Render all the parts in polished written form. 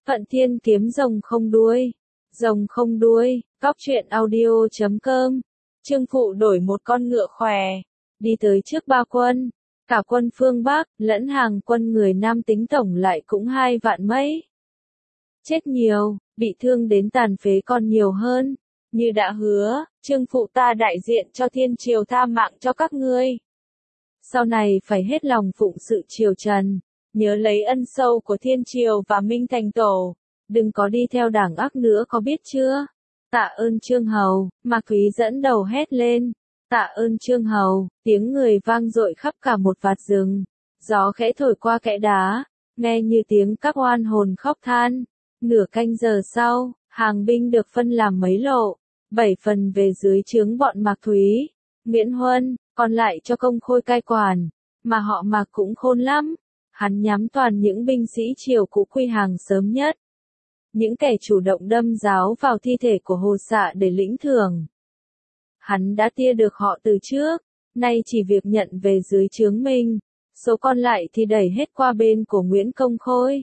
Phận Thiên kiếm rồng không đuôi. Rồng không đuôi, cóc truyện audio.com. Trương Phụ đổi một con ngựa khỏe, đi tới trước ba quân. Cả quân phương Bắc, lẫn hàng quân người Nam tính tổng lại cũng 2 vạn mấy. Chết nhiều, bị thương đến tàn phế còn nhiều hơn. Như đã hứa, Trương Phụ ta đại diện cho Thiên Triều tha mạng cho các ngươi. Sau này phải hết lòng phụng sự triều trần, nhớ lấy ân sâu của Thiên Triều và Minh Thành Tổ, đừng có đi theo đảng ác nữa có biết chưa? Tạ ơn Trương Hầu, Mạc Thúy dẫn đầu hét lên. Tạ ơn Trương Hầu, tiếng người vang dội khắp cả một vạt rừng. Gió khẽ thổi qua kẽ đá, nghe như tiếng các oan hồn khóc than. Nửa canh giờ sau, hàng binh được phân làm mấy lộ, 7 phần về dưới trướng bọn Mạc Thúy, Nguyễn Huân, còn lại cho Công Khôi cai quản. Mà họ Mạc cũng khôn lắm, hắn nhắm toàn những binh sĩ triều cũ quy hàng sớm nhất. Những kẻ chủ động đâm giáo vào thi thể của Hồ Xạ để lĩnh thưởng. Hắn đã tia được họ từ trước, nay chỉ việc nhận về dưới trướng mình, số còn lại thì đẩy hết qua bên của Nguyễn Công Khôi.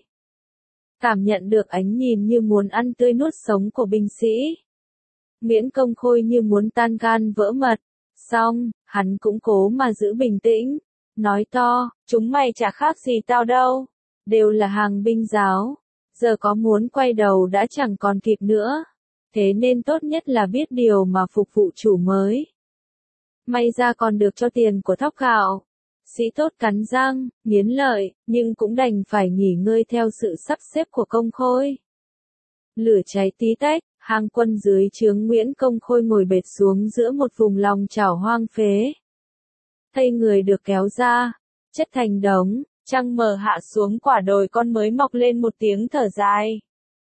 Cảm nhận được ánh nhìn như muốn ăn tươi nuốt sống của binh sĩ. Nguyễn Công Khôi như muốn tan gan vỡ mật, xong, hắn cũng cố mà giữ bình tĩnh, nói to, chúng mày chả khác gì tao đâu, đều là hàng binh giáo, giờ có muốn quay đầu đã chẳng còn kịp nữa, thế nên tốt nhất là biết điều mà phục vụ chủ mới. May ra còn được cho tiền của thóc gạo. Sĩ tốt cắn răng, nghiến lợi, nhưng cũng đành phải nghỉ ngơi theo sự sắp xếp của Công Khôi. Lửa cháy tí tách, hàng quân dưới trướng Nguyễn Công Khôi ngồi bệt xuống giữa một vùng lòng chảo hoang phế. Thây người được kéo ra, chất thành đống, trăng mờ hạ xuống quả đồi con mới mọc lên một tiếng thở dài.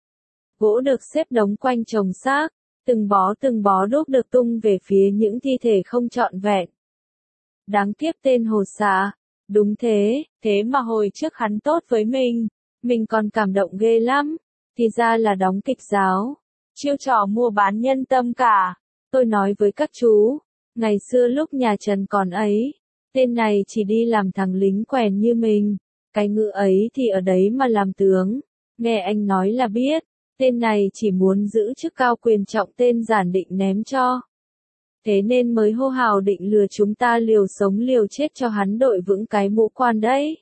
Gỗ được xếp đống quanh chồng xác, từng bó đúc được tung về phía những thi thể không trọn vẹn. Đáng tiếc tên Hồ Xạ, đúng thế, thế mà hồi trước hắn tốt với mình còn cảm động ghê lắm, thì ra là đóng kịch giáo, chiêu trò mua bán nhân tâm cả. Tôi nói với các chú, ngày xưa lúc nhà Trần còn ấy, tên này chỉ đi làm thằng lính quèn như mình, cái ngựa ấy thì ở đấy mà làm tướng, nghe anh nói là biết, tên này chỉ muốn giữ chức cao quyền trọng tên giản định ném cho. Thế nên mới hô hào định lừa chúng ta liều sống liều chết cho hắn đội vững cái mũ quan đấy.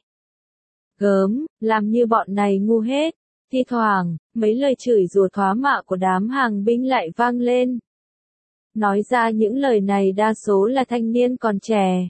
Gớm, làm như bọn này ngu hết. Thi thoảng, mấy lời chửi rủa thoá mạ của đám hàng binh lại vang lên. Nói ra những lời này đa số là thanh niên còn trẻ.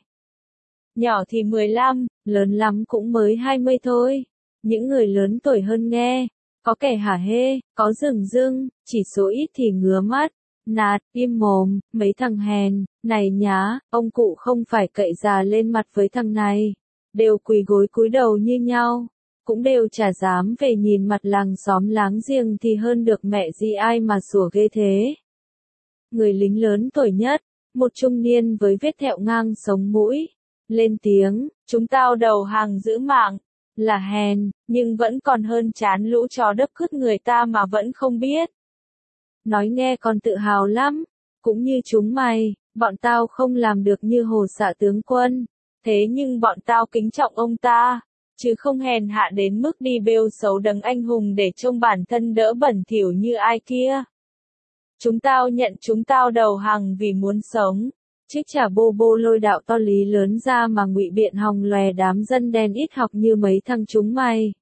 Nhỏ thì 15, lớn lắm cũng mới 20 thôi. Những người lớn tuổi hơn nghe, có kẻ hả hê, có rừng rưng, chỉ số ít thì ngứa mắt. Nạt, im mồm, mấy thằng hèn, này nhá, ông cụ không phải cậy già lên mặt với thằng này. Đều quỳ gối cúi đầu như nhau, cũng đều chả dám về nhìn mặt làng xóm láng giềng thì hơn được mẹ gì ai mà sủa ghê thế. Người lính lớn tuổi nhất, một trung niên với vết thẹo ngang sống mũi, lên tiếng, chúng tao đầu hàng giữ mạng, là hèn, nhưng vẫn còn hơn chán lũ chó đất cướp người ta mà vẫn không biết. Nói nghe còn tự hào lắm, cũng như chúng mày, bọn tao không làm được như Hồ Xạ tướng quân, thế nhưng bọn tao kính trọng ông ta, chứ không hèn hạ đến mức đi bêu xấu đấng anh hùng để trông bản thân đỡ bẩn thỉu như ai kia. Chúng tao nhận chúng tao đầu hàng vì muốn sống, chứ chả bô bô lôi đạo to lý lớn ra mà ngụy biện hòng lòe đám dân đen ít học như mấy thằng chúng mày.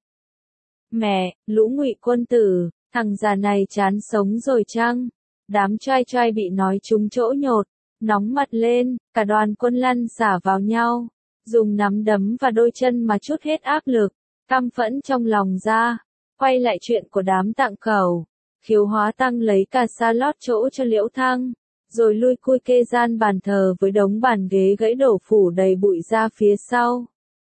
Mẹ, lũ ngụy quân tử. Thằng già này chán sống rồi chăng? Đám trai trai bị nói trúng chỗ nhột, nóng mặt lên, cả đoàn quân lăn xả vào nhau, dùng nắm đấm và đôi chân mà trút hết áp lực, căm phẫn trong lòng ra. Quay lại chuyện của đám Tạng Cẩu, Khiếu Hóa Tăng lấy cà sa lót chỗ cho Liễu Thăng, rồi lui cui kê gian bàn thờ với đống bàn ghế gãy đổ phủ đầy bụi ra phía sau.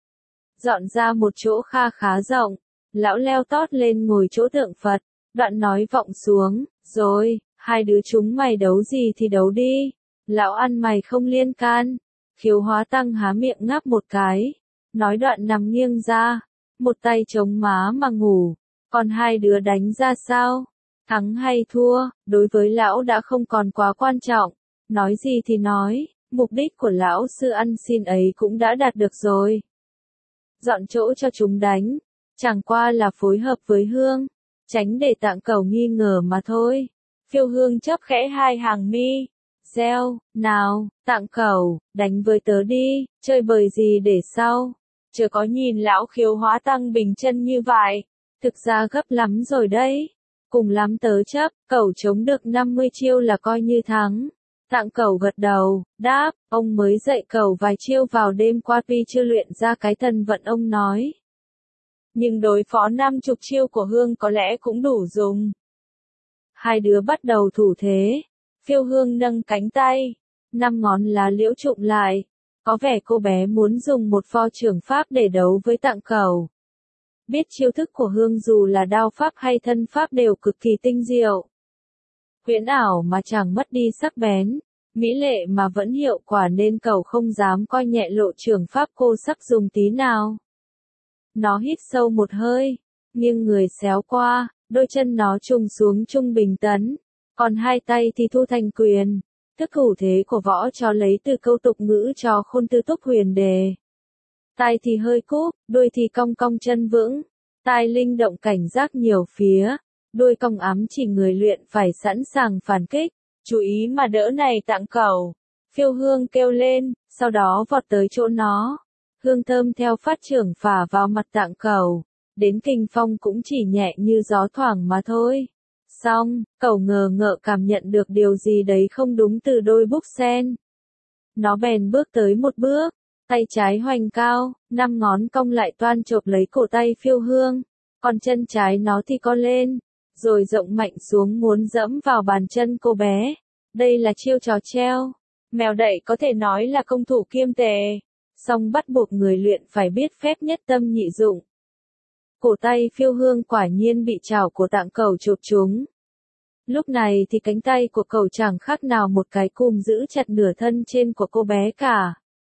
Dọn ra một chỗ kha khá rộng, lão leo tót lên ngồi chỗ tượng Phật. Đoạn nói vọng xuống, rồi, hai đứa chúng mày đấu gì thì đấu đi, lão ăn mày không liên can. Khiếu Hóa Tăng há miệng ngáp một cái, nói đoạn nằm nghiêng ra, một tay chống má mà ngủ, còn hai đứa đánh ra sao, thắng hay thua, đối với lão đã không còn quá quan trọng, nói gì thì nói, mục đích của lão sư ăn xin ấy cũng đã đạt được rồi. Dọn chỗ cho chúng đánh, chẳng qua là phối hợp với Hương. tránh để Tạng Cẩu nghi ngờ mà thôi. Phiêu Hương chớp khẽ hai hàng mi, reo, nào, Tạng Cẩu, đánh với tớ đi, chơi bời gì để sau. Chớ có nhìn lão Khiếu Hóa Tăng bình chân như vậy, thực ra gấp lắm rồi đấy. Cùng lắm tớ chấp, Cẩu chống được 50 chiêu là coi như thắng. Tạng Cẩu gật đầu, đáp, ông mới dạy Cẩu vài chiêu vào đêm qua tuy chưa luyện ra cái thần vận ông nói. Nhưng đối phó 50 chiêu của Hương có lẽ cũng đủ dùng. Hai đứa bắt đầu thủ thế. Phiêu Hương nâng cánh tay, 5 ngón lá liễu trụm lại. Có vẻ cô bé muốn dùng một pho trường pháp để đấu với Tạng Cẩu. Biết chiêu thức của Hương dù là đao pháp hay thân pháp đều cực kỳ tinh diệu. Huyễn ảo mà chẳng mất đi sắc bén, mỹ lệ mà vẫn hiệu quả nên Cẩu không dám coi nhẹ lộ trường pháp cô sắc dùng tí nào. Nó hít sâu một hơi, nghiêng người xéo qua, đôi chân nó trùng xuống trung bình tấn, còn hai tay thì thu thành quyền. Thức thủ thế của võ trò lấy từ câu tục ngữ trò khôn tư túc huyền đề. Tai thì hơi cúp, đuôi thì cong cong chân vững, tai linh động cảnh giác nhiều phía, đuôi cong ám chỉ người luyện phải sẵn sàng phản kích. Chú ý mà đỡ này Tạng Cẩu. Phiêu Hương kêu lên, sau đó vọt tới chỗ nó. Hương thơm theo phát trưởng phả vào mặt Tạng Cẩu, đến kình phong cũng chỉ nhẹ như gió thoảng mà thôi. Xong, Cẩu ngờ ngợ cảm nhận được điều gì đấy không đúng từ đôi búp sen. Nó bèn bước tới một bước, tay trái hoành cao, 5 ngón cong lại toan chộp lấy cổ tay Phiêu Hương, còn chân trái nó thì co lên, rồi rộng mạnh xuống muốn dẫm vào bàn chân cô bé. Đây là chiêu trò treo. Mèo đậy có thể nói là công thủ kiêm tề, song bắt buộc người luyện phải biết phép nhất tâm nhị dụng. Cổ tay Phiêu Hương quả nhiên bị chảo của Tạng Cẩu chộp trúng. Lúc này thì cánh tay của Cẩu chẳng khác nào một cái cùm giữ chặt nửa thân trên của cô bé cả.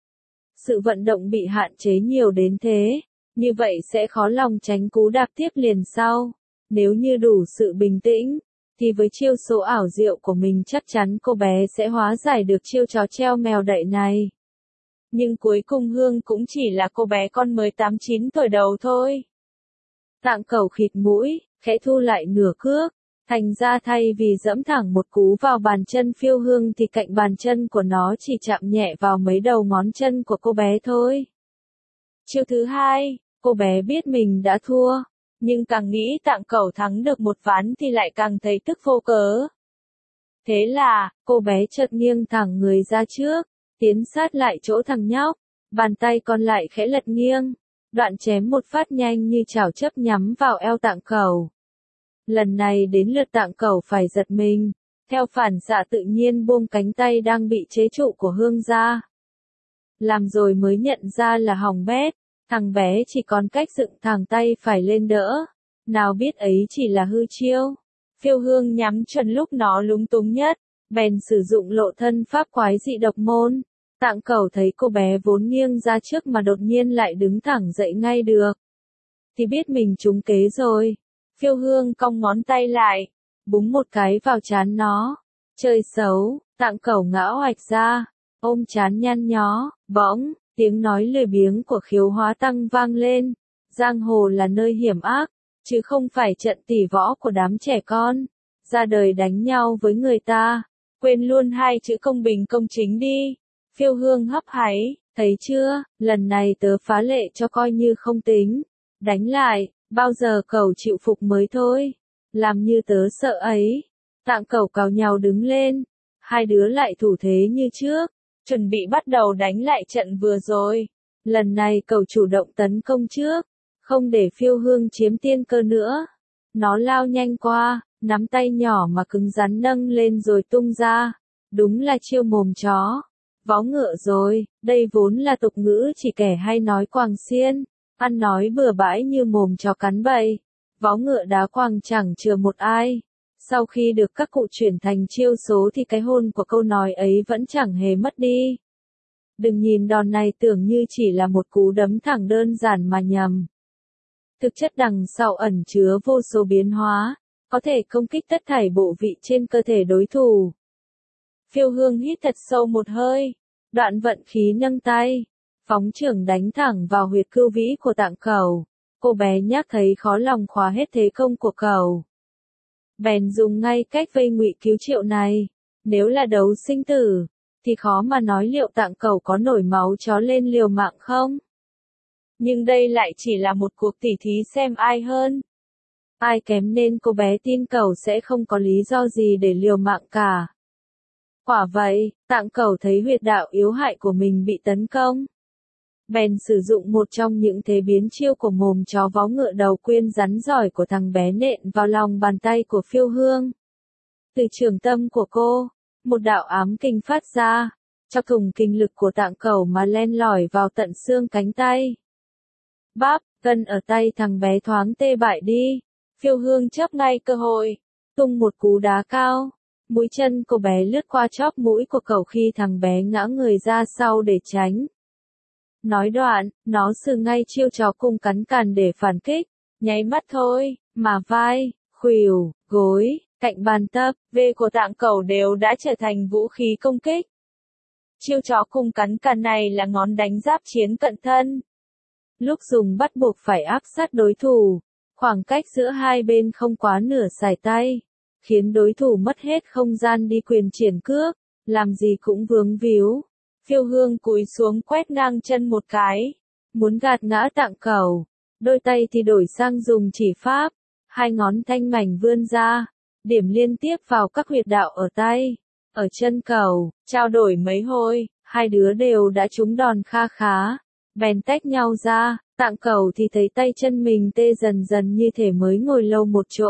Sự vận động bị hạn chế nhiều đến thế, như vậy sẽ khó lòng tránh cú đạp tiếp liền sau. Nếu như đủ sự bình tĩnh, thì với chiêu số ảo diệu của mình chắc chắn cô bé sẽ hóa giải được chiêu trò treo mèo đậy này. Nhưng cuối cùng Hương cũng chỉ là cô bé con mới 8-9 tuổi đầu thôi. Tạng Cẩu khịt mũi, khẽ thu lại nửa cước, thành ra thay vì dẫm thẳng một cú vào bàn chân Phiêu Hương thì cạnh bàn chân của nó chỉ chạm nhẹ vào mấy đầu ngón chân của cô bé thôi. Chiêu thứ hai, cô bé biết mình đã thua, nhưng càng nghĩ Tạng Cẩu thắng được một ván thì lại càng thấy tức vô cớ. Thế là, cô bé chợt nghiêng thẳng người ra trước, tiến sát lại chỗ thằng nhóc, bàn tay còn lại khẽ lật nghiêng, đoạn chém một phát nhanh như chảo chấp nhắm vào eo Tạng Cẩu. Lần này đến lượt Tạng Cẩu phải giật mình, theo phản xạ tự nhiên buông cánh tay đang bị chế trụ của Hương ra. Làm rồi mới nhận ra là hỏng bét, thằng bé chỉ còn cách dựng thẳng tay phải lên đỡ. Nào biết ấy chỉ là hư chiêu. Phiêu Hương nhắm chuẩn lúc nó lúng túng nhất, bèn sử dụng lộ thân pháp quái dị độc môn. Tạng Cẩu thấy cô bé vốn nghiêng ra trước mà đột nhiên lại đứng thẳng dậy ngay được, thì biết mình trúng kế rồi. Phiêu Hương cong ngón tay lại, búng một cái vào trán nó. Chơi xấu, Tạng Cẩu ngã oạch ra, ôm trán nhăn nhó, bỗng, tiếng nói lười biếng của Khiếu Hóa Tăng vang lên. Giang hồ là nơi hiểm ác, chứ không phải trận tỷ võ của đám trẻ con. Ra đời đánh nhau với người ta, quên luôn hai chữ công bình công chính đi. Phiêu Hương hấp háy, thấy chưa, lần này tớ phá lệ cho coi như không tính. Đánh lại, bao giờ Cẩu chịu phục mới thôi. Làm như tớ sợ ấy. Tạng Cẩu cào nhào đứng lên. Hai đứa lại thủ thế như trước, chuẩn bị bắt đầu đánh lại trận vừa rồi. Lần này Cẩu chủ động tấn công trước, không để Phiêu Hương chiếm tiên cơ nữa. Nó lao nhanh qua, nắm tay nhỏ mà cứng rắn nâng lên rồi tung ra. Đúng là chiêu mồm chó. Vó ngựa rồi, đây vốn là tục ngữ chỉ kẻ hay nói quàng xiên, ăn nói bừa bãi như mồm chó cắn bậy. Vó ngựa đá quàng chẳng chừa một ai. Sau khi được các cụ chuyển thành chiêu số thì cái hồn của câu nói ấy vẫn chẳng hề mất đi. Đừng nhìn đòn này tưởng như chỉ là một cú đấm thẳng đơn giản mà nhầm. Thực chất đằng sau ẩn chứa vô số biến hóa, có thể công kích tất thảy bộ vị trên cơ thể đối thủ. Phiêu Hương hít thật sâu một hơi, đoạn vận khí nâng tay, phóng chưởng đánh thẳng vào huyệt cưu vĩ của Tạng Cẩu. Cô bé nhác thấy khó lòng khóa hết thế công của cẩu. Bèn dùng ngay cách vây ngụy cứu Triệu này. Nếu là đấu sinh tử, thì khó mà nói liệu Tạng Cẩu có nổi máu chó lên liều mạng không. Nhưng đây lại chỉ là một cuộc tỉ thí xem ai hơn. Ai kém nên cô bé tin cẩu sẽ không có lý do gì để liều mạng cả. Quả vậy, Tạng Cẩu thấy huyệt đạo yếu hại của mình bị tấn công. Bèn sử dụng một trong những thế biến chiêu của mồm chó vó ngựa đầu quyên rắn giỏi của thằng bé nện vào lòng bàn tay của Phiêu Hương. Từ trường tâm của cô, một đạo ám kinh phát ra, chọc thủng kinh lực của Tạng Cẩu mà len lỏi vào tận xương cánh tay. Bắp, gân ở tay thằng bé thoáng tê bại đi. Phiêu Hương chớp ngay cơ hội, tung một cú đá cao. Mũi chân cô bé lướt qua chóp mũi của cẩu khi thằng bé ngã người ra sau để tránh. Nói đoạn, nó sử ngay chiêu chó cung cắn càn để phản kích. Nháy mắt thôi, mà vai, khuỷu, gối, cạnh bàn tập, về của Tạng Cẩu đều đã trở thành vũ khí công kích. Chiêu chó cung cắn càn này là ngón đánh giáp chiến cận thân. Lúc dùng bắt buộc phải áp sát đối thủ, khoảng cách giữa hai bên không quá nửa sải tay, khiến đối thủ mất hết không gian đi quyền triển cước, làm gì cũng vướng víu. Phiêu Hương cúi xuống quét ngang chân một cái, muốn gạt ngã Tạng Cẩu, đôi tay thì đổi sang dùng chỉ pháp, hai ngón thanh mảnh vươn ra, điểm liên tiếp vào các huyệt đạo ở tay, ở chân cẩu, trao đổi mấy hồi, hai đứa đều đã trúng đòn kha khá, bèn tách nhau ra. Tạng Cẩu thì thấy tay chân mình tê dần dần như thể mới ngồi lâu một chỗ.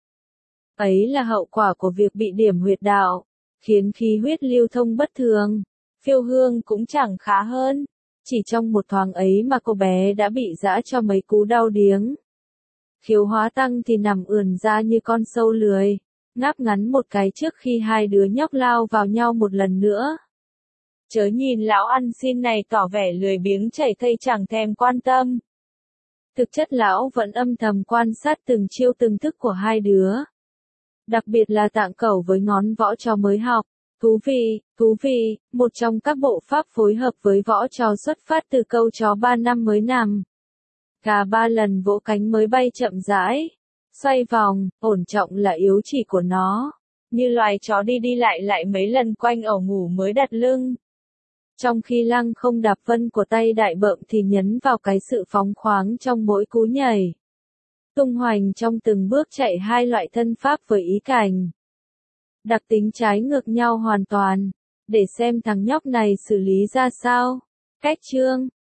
Ấy là hậu quả của việc bị điểm huyệt đạo, khiến khí huyết lưu thông bất thường. Phiêu Hương cũng chẳng khá hơn, chỉ trong một thoáng ấy mà cô bé đã bị giã cho mấy cú đau điếng. Khiếu Hóa Tăng thì nằm ườn ra như con sâu lười, ngáp ngắn một cái trước khi hai đứa nhóc lao vào nhau một lần nữa. Chớ nhìn lão ăn xin này tỏ vẻ lười biếng chảy thây chẳng thèm quan tâm. Thực chất lão vẫn âm thầm quan sát từng chiêu từng thức của hai đứa. Đặc biệt là Tạng Cẩu với ngón võ trò mới học. Thú vị, một trong các bộ pháp phối hợp với võ trò xuất phát từ câu chó 3 năm mới nằm. Gà 3 lần vỗ cánh mới bay chậm rãi. Xoay vòng, ổn trọng là yếu chỉ của nó. Như loài chó đi đi lại mấy lần quanh ổ ngủ mới đặt lưng. Trong khi Lăng Không đạp vân của tay đại bợm thì nhấn vào cái sự phóng khoáng trong mỗi cú nhảy. Tung hoành trong từng bước chạy hai loại thân pháp với ý cảnh. Đặc tính trái ngược nhau hoàn toàn. Để xem thằng nhóc này xử lý ra sao. Cách chương